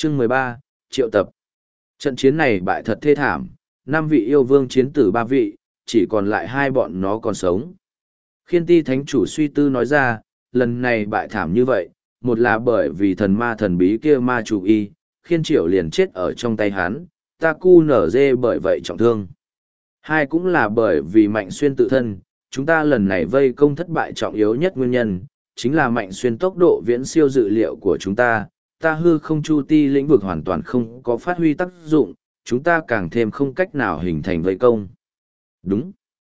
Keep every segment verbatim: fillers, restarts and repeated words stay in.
Chương mười ba, triệu tập. Trận chiến này bại thật thê thảm, năm vị yêu vương chiến tử ba vị, chỉ còn lại hai bọn nó còn sống. Khiên ti thánh chủ suy tư nói ra, lần này bại thảm như vậy, một là bởi vì thần ma thần bí kia ma chủ y, khiên triệu liền chết ở trong tay hắn, ta cu nở dê bởi vậy trọng thương. Hai cũng là bởi vì Mạnh Xuyên tự thân, chúng ta lần này vây công thất bại trọng yếu nhất nguyên nhân, chính là Mạnh Xuyên tốc độ viễn siêu dự liệu của chúng ta, ta hư không chu ti lĩnh vực hoàn toàn không có phát huy tác dụng, chúng ta càng thêm không cách nào hình thành vây công. Đúng.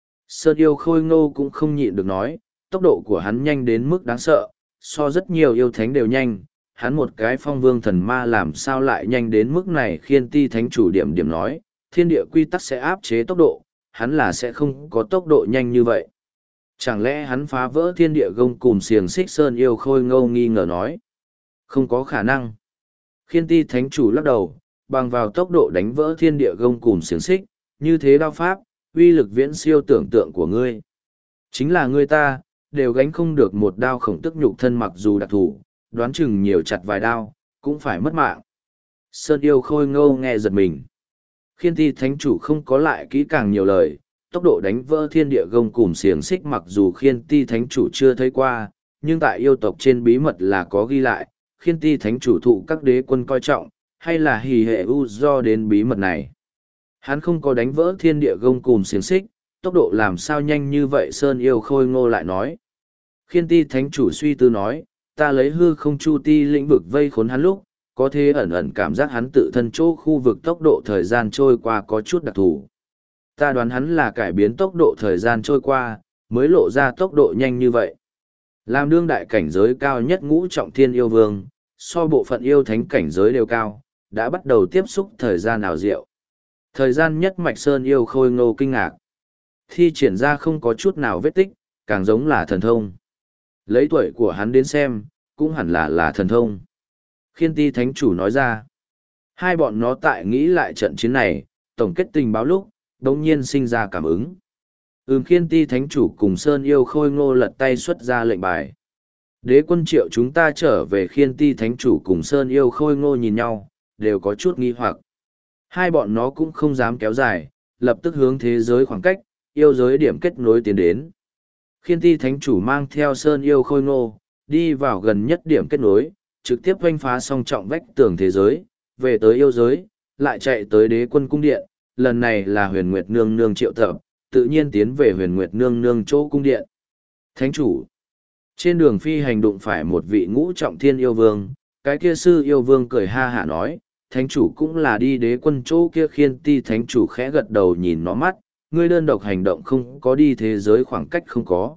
Sơn yêu khôi ngô cũng không nhịn được nói, tốc độ của hắn nhanh đến mức đáng sợ, so rất nhiều yêu thánh đều nhanh, hắn một cái phong vương thần ma làm sao lại nhanh đến mức này. Khiên ti thánh chủ điểm điểm nói, thiên địa quy tắc sẽ áp chế tốc độ, hắn là sẽ không có tốc độ nhanh như vậy. Chẳng lẽ hắn phá vỡ thiên địa gông cùm xiềng xích? Sơn yêu khôi ngô nghi ngờ nói. Không có khả năng. Khiên ti thánh chủ lắc đầu, bằng vào tốc độ đánh vỡ thiên địa gông cùm xiềng xích, như thế đao pháp, uy lực viễn siêu tưởng tượng của ngươi. Chính là ngươi ta, đều gánh không được một đao khổng tức nhục thân, mặc dù đặc thù, đoán chừng nhiều chặt vài đao, cũng phải mất mạng. Sơn yêu khôi ngô nghe giật mình. Khiên ti thánh chủ không có lại kỹ càng nhiều lời, tốc độ đánh vỡ thiên địa gông cùm xiềng xích mặc dù khiên ti thánh chủ chưa thấy qua, nhưng tại yêu tộc trên bí mật là có ghi lại, khiên ti thánh chủ thụ các đế quân coi trọng, hay là hì hệ u do đến bí mật này. Hắn không có đánh vỡ thiên địa gông cùm xiềng xích, tốc độ làm sao nhanh như vậy? Sơn yêu khôi ngô lại nói. Khiên ti thánh chủ suy tư nói, ta lấy hư không chu ti lĩnh vực vây khốn hắn lúc, có thể ẩn ẩn cảm giác hắn tự thân chỗ khu vực tốc độ thời gian trôi qua có chút đặc thù. Ta đoán hắn là cải biến tốc độ thời gian trôi qua, mới lộ ra tốc độ nhanh như vậy. Làm đương đại cảnh giới cao nhất ngũ trọng thiên yêu vương, so bộ phận yêu thánh cảnh giới đều cao, đã bắt đầu tiếp xúc thời gian ảo diệu. Thời gian nhất mạch. Sơn yêu khôi ngô kinh ngạc. Thi triển ra không có chút nào vết tích, càng giống là thần thông. Lấy tuổi của hắn đến xem, cũng hẳn là là thần thông. Khiên ti thánh chủ nói ra. Hai bọn nó tại nghĩ lại trận chiến này, tổng kết tình báo lúc, đống nhiên sinh ra cảm ứng. Ừm khiên ti thánh chủ cùng Sơn yêu khôi ngô lật tay xuất ra lệnh bài. Đế quân triệu chúng ta trở về. Khiên ti thánh chủ cùng Sơn yêu khôi ngô nhìn nhau, đều có chút nghi hoặc. Hai bọn nó cũng không dám kéo dài, lập tức hướng thế giới khoảng cách, yêu giới điểm kết nối tiến đến. Khiên ti thánh chủ mang theo Sơn yêu khôi ngô, đi vào gần nhất điểm kết nối, trực tiếp oanh phá song trọng vách tường thế giới, về tới yêu giới, lại chạy tới đế quân cung điện, lần này là huyền nguyệt nương nương triệu tập, tự nhiên tiến về huyền nguyệt nương nương chỗ cung điện. Thánh chủ, trên đường phi hành đụng phải một vị ngũ trọng thiên yêu vương, cái kia sư yêu vương cười ha hả nói, thánh chủ cũng là đi đế quân chỗ kia. Khiên ti thánh chủ khẽ gật đầu nhìn nó mắt, ngươi đơn độc hành động không có đi thế giới khoảng cách không có.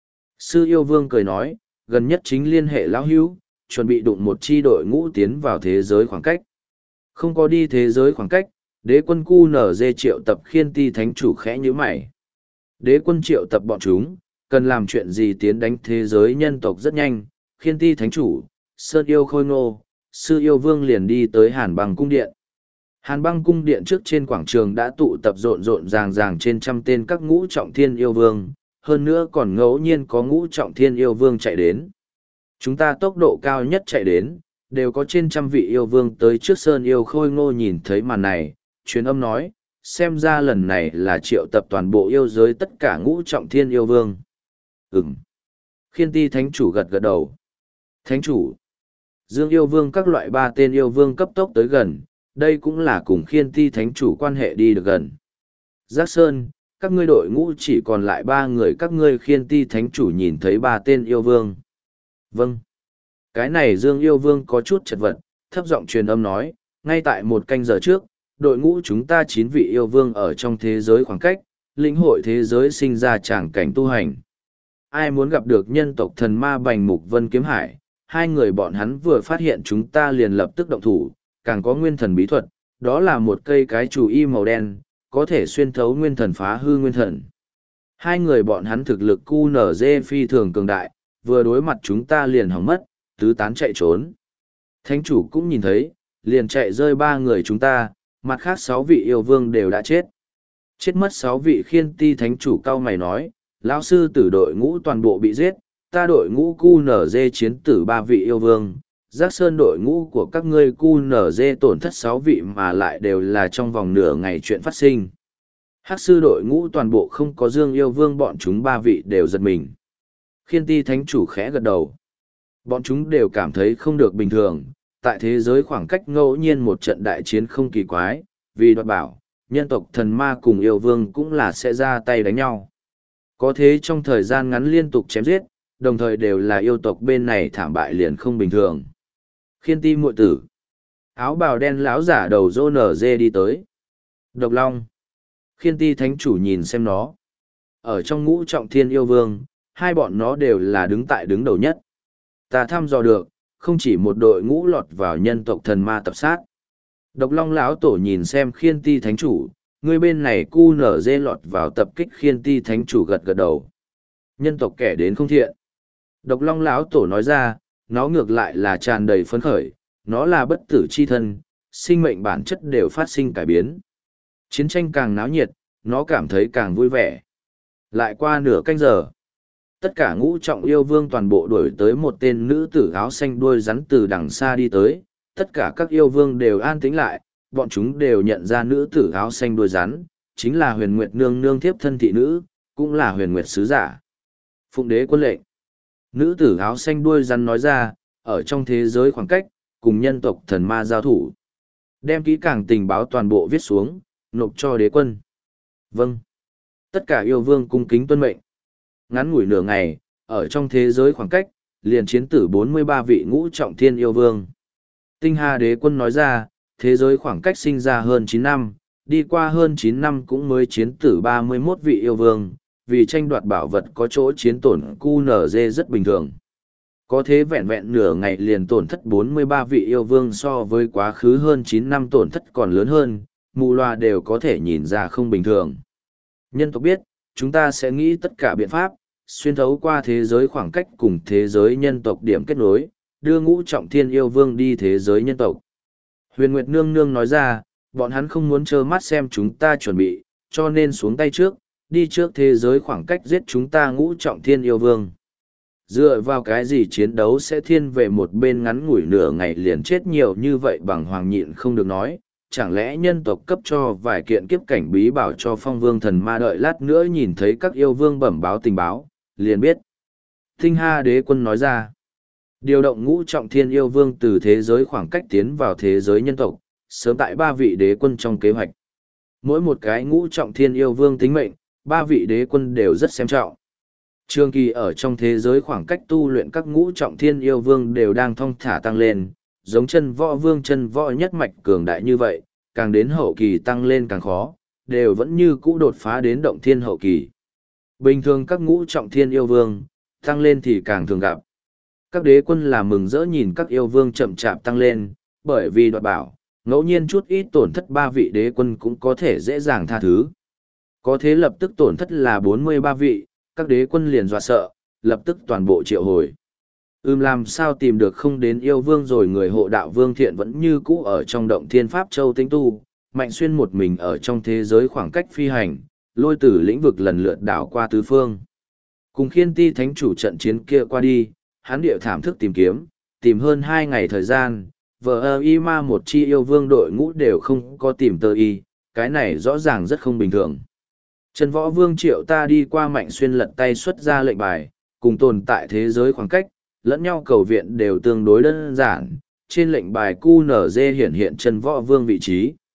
Sư yêu vương cười nói, gần nhất chính liên hệ lão hữu, chuẩn bị đụng một chi đội ngũ tiến vào thế giới khoảng cách. Không có đi thế giới khoảng cách, đế quân cu nở dê triệu tập. Khiên ti thánh chủ khẽ nhíu mày. Đế quân triệu tập bọn chúng, cần làm chuyện gì tiến đánh thế giới nhân tộc rất nhanh. Khiên ti thánh chủ, Sơn yêu khôi ngô, sư yêu vương liền đi tới Hàn Băng cung điện. Hàn Băng cung điện trước trên quảng trường đã tụ tập rộn rộn ràng ràng trên trăm tên các ngũ trọng thiên yêu vương, hơn nữa còn ngẫu nhiên có ngũ trọng thiên yêu vương chạy đến. Chúng ta tốc độ cao nhất chạy đến, đều có trên trăm vị yêu vương tới trước. Sơn yêu khôi ngô nhìn thấy màn này, truyền âm nói, xem ra lần này là triệu tập toàn bộ yêu giới tất cả ngũ trọng thiên yêu vương. Ừm. Khiên ti thánh chủ gật gật đầu. Thánh chủ, Dương yêu vương các loại ba tên yêu vương cấp tốc tới gần, đây cũng là cùng khiên ti thánh chủ quan hệ đi được gần. Giác Sơn, các ngươi đội ngũ chỉ còn lại ba người. Các ngươi khiên ti thánh chủ nhìn thấy ba tên yêu vương. Vâng. Cái này Dương yêu vương có chút chật vật, thấp giọng truyền âm nói, ngay tại một canh giờ trước, đội ngũ chúng ta chín vị yêu vương ở trong thế giới khoảng cách, lĩnh hội thế giới sinh ra tràng cảnh tu hành. Ai muốn gặp được nhân tộc thần ma Bành Mục Vân Kiếm Hải, hai người bọn hắn vừa phát hiện chúng ta liền lập tức động thủ, càng có nguyên thần bí thuật, đó là một cây cái chủ y màu đen, có thể xuyên thấu nguyên thần phá hư nguyên thần. Hai người bọn hắn thực lực cu nở dê phi thường cường đại, vừa đối mặt chúng ta liền hỏng mất, tứ tán chạy trốn. Thánh chủ cũng nhìn thấy, liền chạy rơi ba người chúng ta, mặt khác sáu vị yêu vương đều đã chết. Chết mất sáu vị. Khiên ti thánh chủ cao mày nói, lão sư tử đội ngũ toàn bộ bị giết, ta đội ngũ cu nở dê chiến tử ba vị yêu vương, Giác Sơn đội ngũ của các ngươi cu nở dê tổn thất sáu vị mà lại đều là trong vòng nửa ngày chuyện phát sinh. Hắc sư đội ngũ toàn bộ không có Dương Yêu Vương, bọn chúng ba vị đều giật mình. Khiên Ti thánh chủ khẽ gật đầu. Bọn chúng đều cảm thấy không được bình thường, tại thế giới khoảng cách ngẫu nhiên một trận đại chiến không kỳ quái, vì đoạt bảo, nhân tộc thần ma cùng yêu vương cũng là sẽ ra tay đánh nhau. Có thế trong thời gian ngắn liên tục chém giết, đồng thời đều là yêu tộc bên này thảm bại liền không bình thường. Khiên Ti muội tử. Áo bào đen lão giả đầu rô nở dê đi tới. Độc Long. Khiên Ti thánh chủ nhìn xem nó. Ở trong ngũ trọng thiên yêu vương, hai bọn nó đều là đứng tại đứng đầu nhất. Ta thăm dò được, không chỉ một đội ngũ lọt vào nhân tộc thần ma tập sát. Độc Long lão tổ nhìn xem Khiên Ti thánh chủ, người bên này cu nở dê lọt vào tập kích Khiên Ti thánh chủ gật gật đầu. Nhân tộc kẻ đến không thiện. Độc Long lão tổ nói ra, nó ngược lại là tràn đầy phấn khởi, nó là bất tử chi thân, sinh mệnh bản chất đều phát sinh cải biến. Chiến tranh càng náo nhiệt, nó cảm thấy càng vui vẻ. Lại qua nửa canh giờ, tất cả ngũ trọng yêu vương toàn bộ đuổi tới một tên nữ tử áo xanh đuôi rắn từ đằng xa đi tới, tất cả các yêu vương đều an tĩnh lại, bọn chúng đều nhận ra nữ tử áo xanh đuôi rắn, chính là Huyền Nguyệt nương nương thiếp thân thị nữ, cũng là Huyền Nguyệt sứ giả. Phụng đế quân lệnh. Nữ tử áo xanh đuôi rắn nói ra, ở trong thế giới khoảng cách, cùng nhân tộc thần ma giao thủ. Đem kỹ càng tình báo toàn bộ viết xuống, nộp cho đế quân. Vâng. Tất cả yêu vương cung kính tuân mệnh. Ngắn ngủi nửa ngày, ở trong thế giới khoảng cách, liền chiến tử bốn mươi ba vị ngũ trọng thiên yêu vương. Tinh Hà đế quân nói ra, thế giới khoảng cách sinh ra hơn chín năm, đi qua hơn chín năm cũng mới chiến tử ba mươi mốt vị yêu vương, vì tranh đoạt bảo vật có chỗ chiến tổn cu nở dê rất bình thường. Có thế vẹn vẹn nửa ngày liền tổn thất bốn mươi ba vị yêu vương so với quá khứ hơn chín năm tổn thất còn lớn hơn, mù loa đều có thể nhìn ra không bình thường. Nhân tộc biết, chúng ta sẽ nghĩ tất cả biện pháp, xuyên thấu qua thế giới khoảng cách cùng thế giới nhân tộc điểm kết nối, đưa ngũ trọng thiên yêu vương đi thế giới nhân tộc. Huyền Nguyệt nương nương nói ra, bọn hắn không muốn trơ mắt xem chúng ta chuẩn bị, cho nên xuống tay trước, đi trước thế giới khoảng cách giết chúng ta ngũ trọng thiên yêu vương. Dựa vào cái gì chiến đấu sẽ thiên về một bên ngắn ngủi nửa ngày liền chết nhiều như vậy bằng hoàng nhịn không được nói, chẳng lẽ nhân tộc cấp cho vài kiện kiếp cảnh bí bảo cho phong vương thần ma đợi lát nữa nhìn thấy các yêu vương bẩm báo tình báo, liền biết. Tinh Ha đế quân nói ra, điều động ngũ trọng thiên yêu vương từ thế giới khoảng cách tiến vào thế giới nhân tộc, sớm tại ba vị đế quân trong kế hoạch. Mỗi một cái ngũ trọng thiên yêu vương tính mệnh, ba vị đế quân đều rất xem trọng. Trường kỳ ở trong thế giới khoảng cách tu luyện các ngũ trọng thiên yêu vương đều đang thong thả tăng lên, giống chân võ vương chân võ nhất mạch cường đại như vậy, càng đến hậu kỳ tăng lên càng khó, đều vẫn như cũ đột phá đến động thiên hậu kỳ. Bình thường các ngũ trọng thiên yêu vương, tăng lên thì càng thường gặp. Các đế quân là mừng rỡ nhìn các yêu vương chậm chạp tăng lên, bởi vì đoạt bảo, ngẫu nhiên chút ít tổn thất ba vị đế quân cũng có thể dễ dàng tha thứ. Có thế lập tức tổn thất là bốn mươi ba vị, các đế quân liền dọa sợ, lập tức toàn bộ triệu hồi. Ừm làm sao tìm được không đến yêu vương rồi, người hộ đạo vương thiện vẫn như cũ ở trong động thiên pháp châu tinh tu, Mạnh Xuyên một mình ở trong thế giới khoảng cách phi hành, lôi tử lĩnh vực lần lượt đảo qua tứ phương. Cùng Khiên Ti thánh chủ trận chiến kia qua đi, hắn địa thảm thức tìm kiếm, tìm hơn hai ngày thời gian, vờ ơ y ma một chi yêu vương đội ngũ đều không có tìm tơ y, cái này rõ ràng rất không bình thường. Trần Võ Vương triệu ta đi qua Mạnh Xuyên lật tay xuất ra lệnh bài, cùng tồn tại thế giới khoảng cách, lẫn nhau cầu viện đều tương đối đơn giản, trên lệnh bài cu nở dê hiển hiện Trần Võ Vương vị trí.